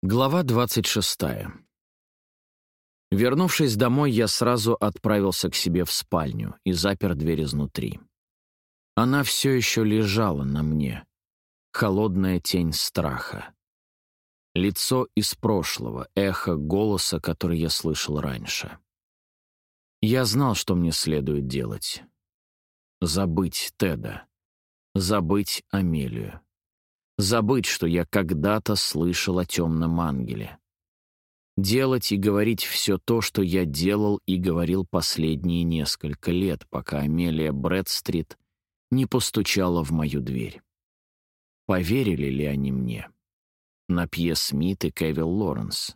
Глава 26. Вернувшись домой, я сразу отправился к себе в спальню и запер дверь изнутри. Она все еще лежала на мне, холодная тень страха. Лицо из прошлого, эхо голоса, который я слышал раньше. Я знал, что мне следует делать. Забыть Теда. Забыть Амелию. Забыть, что я когда-то слышал о темном ангеле. Делать и говорить все то, что я делал и говорил последние несколько лет, пока Амелия Брэдстрит не постучала в мою дверь. Поверили ли они мне? Напье Смит и Кевилл Лоренс.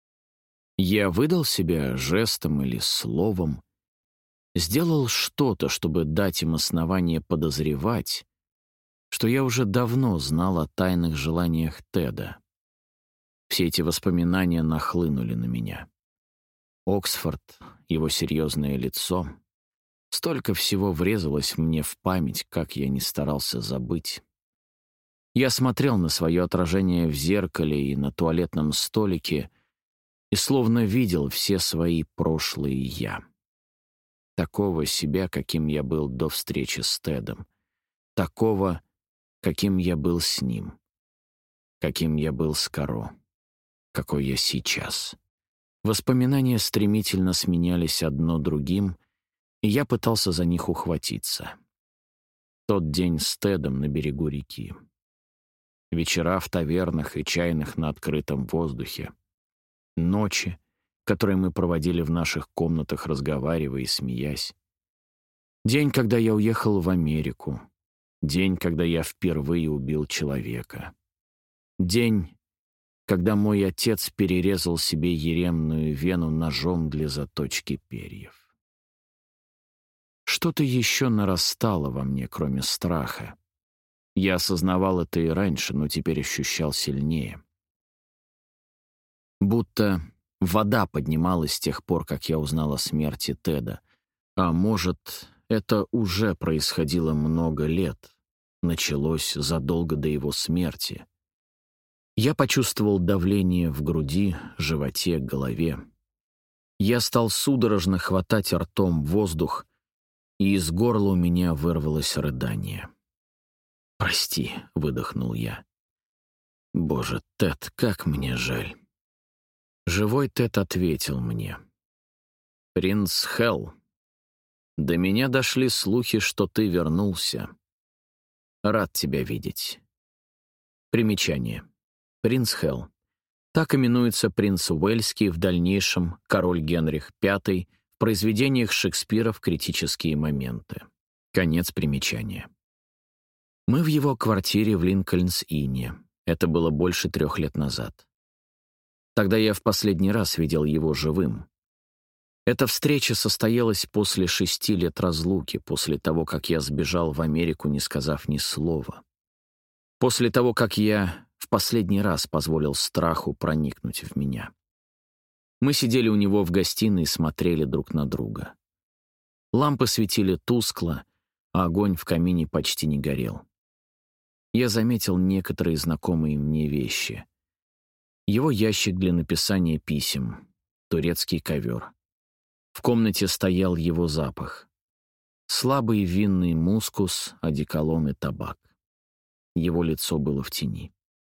Я выдал себя жестом или словом, сделал что-то, чтобы дать им основание подозревать, что я уже давно знал о тайных желаниях Теда. Все эти воспоминания нахлынули на меня. Оксфорд, его серьезное лицо. Столько всего врезалось мне в память, как я не старался забыть. Я смотрел на свое отражение в зеркале и на туалетном столике и словно видел все свои прошлые «я». Такого себя, каким я был до встречи с Тедом. Такого, каким я был с ним. Каким я был с Каро. Какой я сейчас. Воспоминания стремительно сменялись одно другим, и я пытался за них ухватиться. Тот день с Тедом на берегу реки. Вечера в тавернах и чайных на открытом воздухе. Ночи, которые мы проводили в наших комнатах, разговаривая и смеясь. День, когда я уехал в Америку. День, когда я впервые убил человека. День, когда мой отец перерезал себе еремную вену ножом для заточки перьев. Что-то еще нарастало во мне, кроме страха. Я осознавал это и раньше, но теперь ощущал сильнее. Будто вода поднималась с тех пор, как я узнал о смерти Теда. А может, это уже происходило много лет, началось задолго до его смерти. Я почувствовал давление в груди, животе, голове. Я стал судорожно хватать ртом воздух, и из горла у меня вырвалось рыдание. «Прости», — выдохнул я. «Боже, Тед, как мне жаль». Живой Тед ответил мне. «Принц Хелл, до меня дошли слухи, что ты вернулся. Рад тебя видеть». Примечание. Принц Хелл. Так именуется принц Уэльский, в дальнейшем король Генрих V, в произведениях Шекспира в критические моменты. Конец примечания. Мы в его квартире в Линкольнс-Инне. Это было больше 3 лет назад. Тогда я в последний раз видел его живым. Эта встреча состоялась после 6 лет разлуки, после того, как я сбежал в Америку, не сказав ни слова. После того, как я в последний раз позволил страху проникнуть в меня. Мы сидели у него в гостиной и смотрели друг на друга. Лампы светили тускло, а огонь в камине почти не горел. Я заметил некоторые знакомые мне вещи. Его ящик для написания писем, турецкий ковер. В комнате стоял его запах. Слабый винный мускус, одеколон и табак. Его лицо было в тени.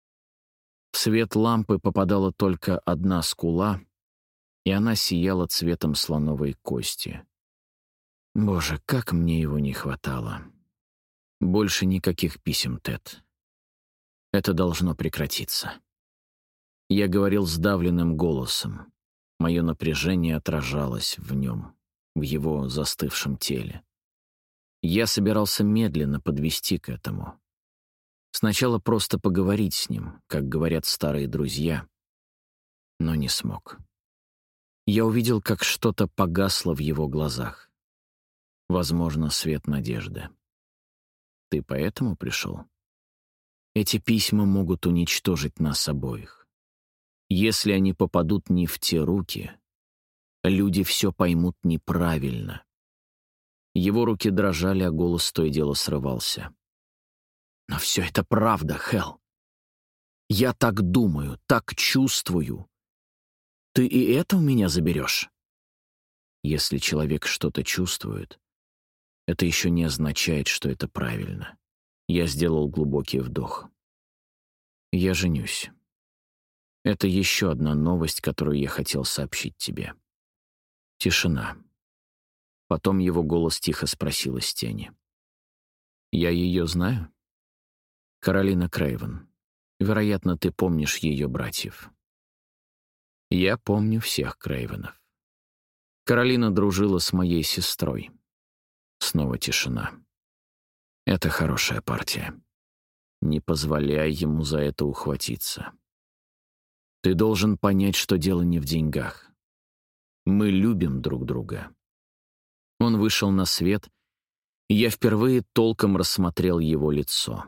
В свет лампы попадала только одна скула, и она сияла цветом слоновой кости. Боже, как мне его не хватало. Больше никаких писем, Тед. Это должно прекратиться. Я говорил сдавленным голосом. Мое напряжение отражалось в нем, в его застывшем теле. Я собирался медленно подвести к этому. Сначала просто поговорить с ним, как говорят старые друзья, но не смог. Я увидел, как что-то погасло в его глазах. Возможно, свет надежды. Ты поэтому пришел? Эти письма могут уничтожить нас обоих. Если они попадут не в те руки, люди все поймут неправильно. Его руки дрожали, а голос то и дело срывался. Но все это правда, Хелл. Я так думаю, так чувствую. Ты и это у меня заберешь? Если человек что-то чувствует, это еще не означает, что это правильно. Я сделал глубокий вдох. Я женюсь. Это еще одна новость, которую я хотел сообщить тебе. Тишина. Потом его голос тихо спросил из тени. Я ее знаю? Каролина Крейвен. Вероятно, ты помнишь ее братьев. Я помню всех Крейвенов. Каролина дружила с моей сестрой. Снова тишина. Это хорошая партия. Не позволяй ему за это ухватиться. Ты должен понять, что дело не в деньгах. Мы любим друг друга. Он вышел на свет, и я впервые толком рассмотрел его лицо.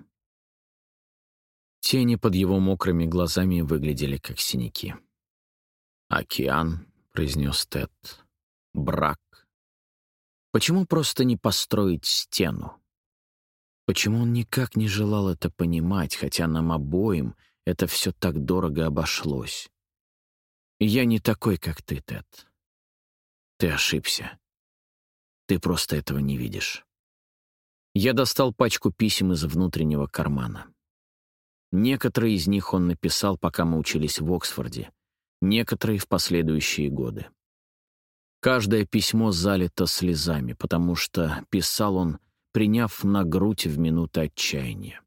Тени под его мокрыми глазами выглядели как синяки. «Океан», — произнес Тед, — «брак». Почему просто не построить стену? Почему он никак не желал это понимать, хотя нам обоим это все так дорого обошлось? Я не такой, как ты, Тед. Ты ошибся. Ты просто этого не видишь. Я достал пачку писем из внутреннего кармана. Некоторые из них он написал, пока мы учились в Оксфорде, некоторые в последующие годы. Каждое письмо залито слезами, потому что писал он, приняв на грудь в минуты отчаяния.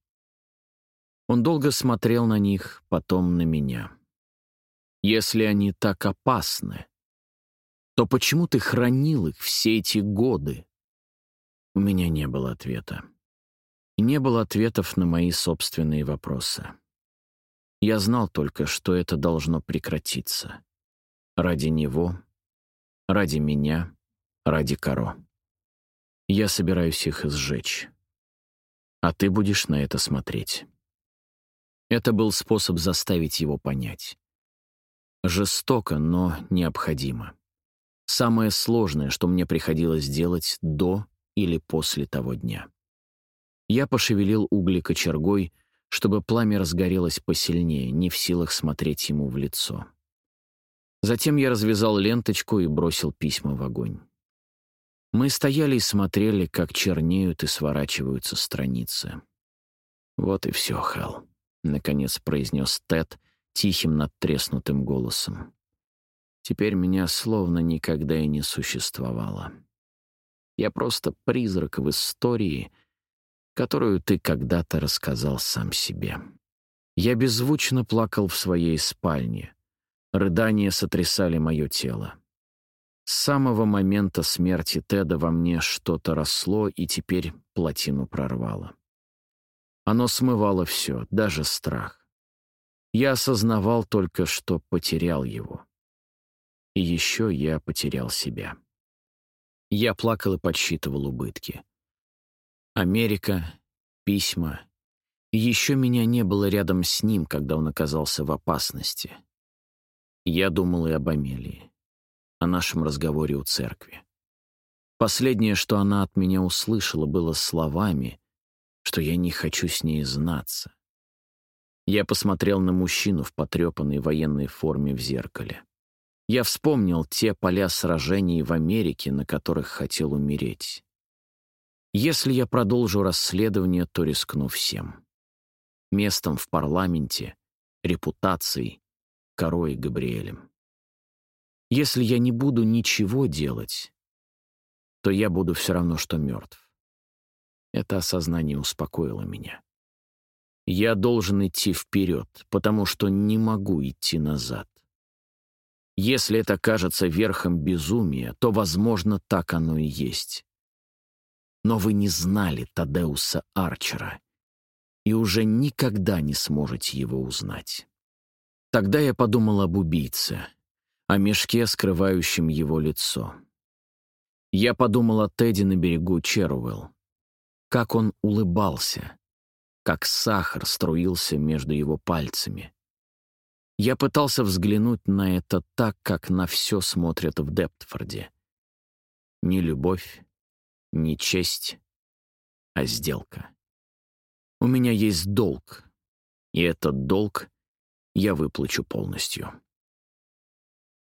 Он долго смотрел на них, потом на меня. Если они так опасны, то почему ты хранил их все эти годы? У меня не было ответа. И не было ответов на мои собственные вопросы. Я знал только, что это должно прекратиться. Ради него, ради меня, ради Каро. Я собираюсь их сжечь. А ты будешь на это смотреть. Это был способ заставить его понять. Жестоко, но необходимо. Самое сложное, что мне приходилось делать до или после того дня. Я пошевелил угли кочергой, чтобы пламя разгорелось посильнее, не в силах смотреть ему в лицо. Затем я развязал ленточку и бросил письма в огонь. Мы стояли и смотрели, как чернеют и сворачиваются страницы. «Вот и все, Хэл», — наконец произнес Тед тихим надтреснутым голосом. «Теперь меня словно никогда и не существовало. Я просто призрак в истории, которую ты когда-то рассказал сам себе». Я беззвучно плакал в своей спальне. Рыдания сотрясали мое тело. С самого момента смерти Теда во мне что-то росло и теперь плотину прорвало. Оно смывало все, даже страх. Я осознавал только, что потерял его. И еще я потерял себя. Я плакал и подсчитывал убытки. Америка, письма. И еще меня не было рядом с ним, когда он оказался в опасности. Я думал и об Амелии, о нашем разговоре у церкви. Последнее, что она от меня услышала, было словами, что я не хочу с ней знаться. Я посмотрел на мужчину в потрепанной военной форме в зеркале. Я вспомнил те поля сражений в Америке, на которых хотел умереть. Если я продолжу расследование, то рискну всем. Местом в парламенте, репутацией, Каро и Габриэлем. Если я не буду ничего делать, то я буду все равно, что мертв. Это осознание успокоило меня. Я должен идти вперед, потому что не могу идти назад. Если это кажется верхом безумия, то, возможно, так оно и есть. Но вы не знали Тадеуса Арчера и уже никогда не сможете его узнать. Тогда я подумал об убийце, о мешке, скрывающем его лицо. Я подумал о Теде на берегу Черуэлл, как он улыбался, как сахар струился между его пальцами. Я пытался взглянуть на это так, как на все смотрят в Дептфорде. Не любовь, не честь, а сделка. У меня есть долг, и этот долг я выплачу полностью.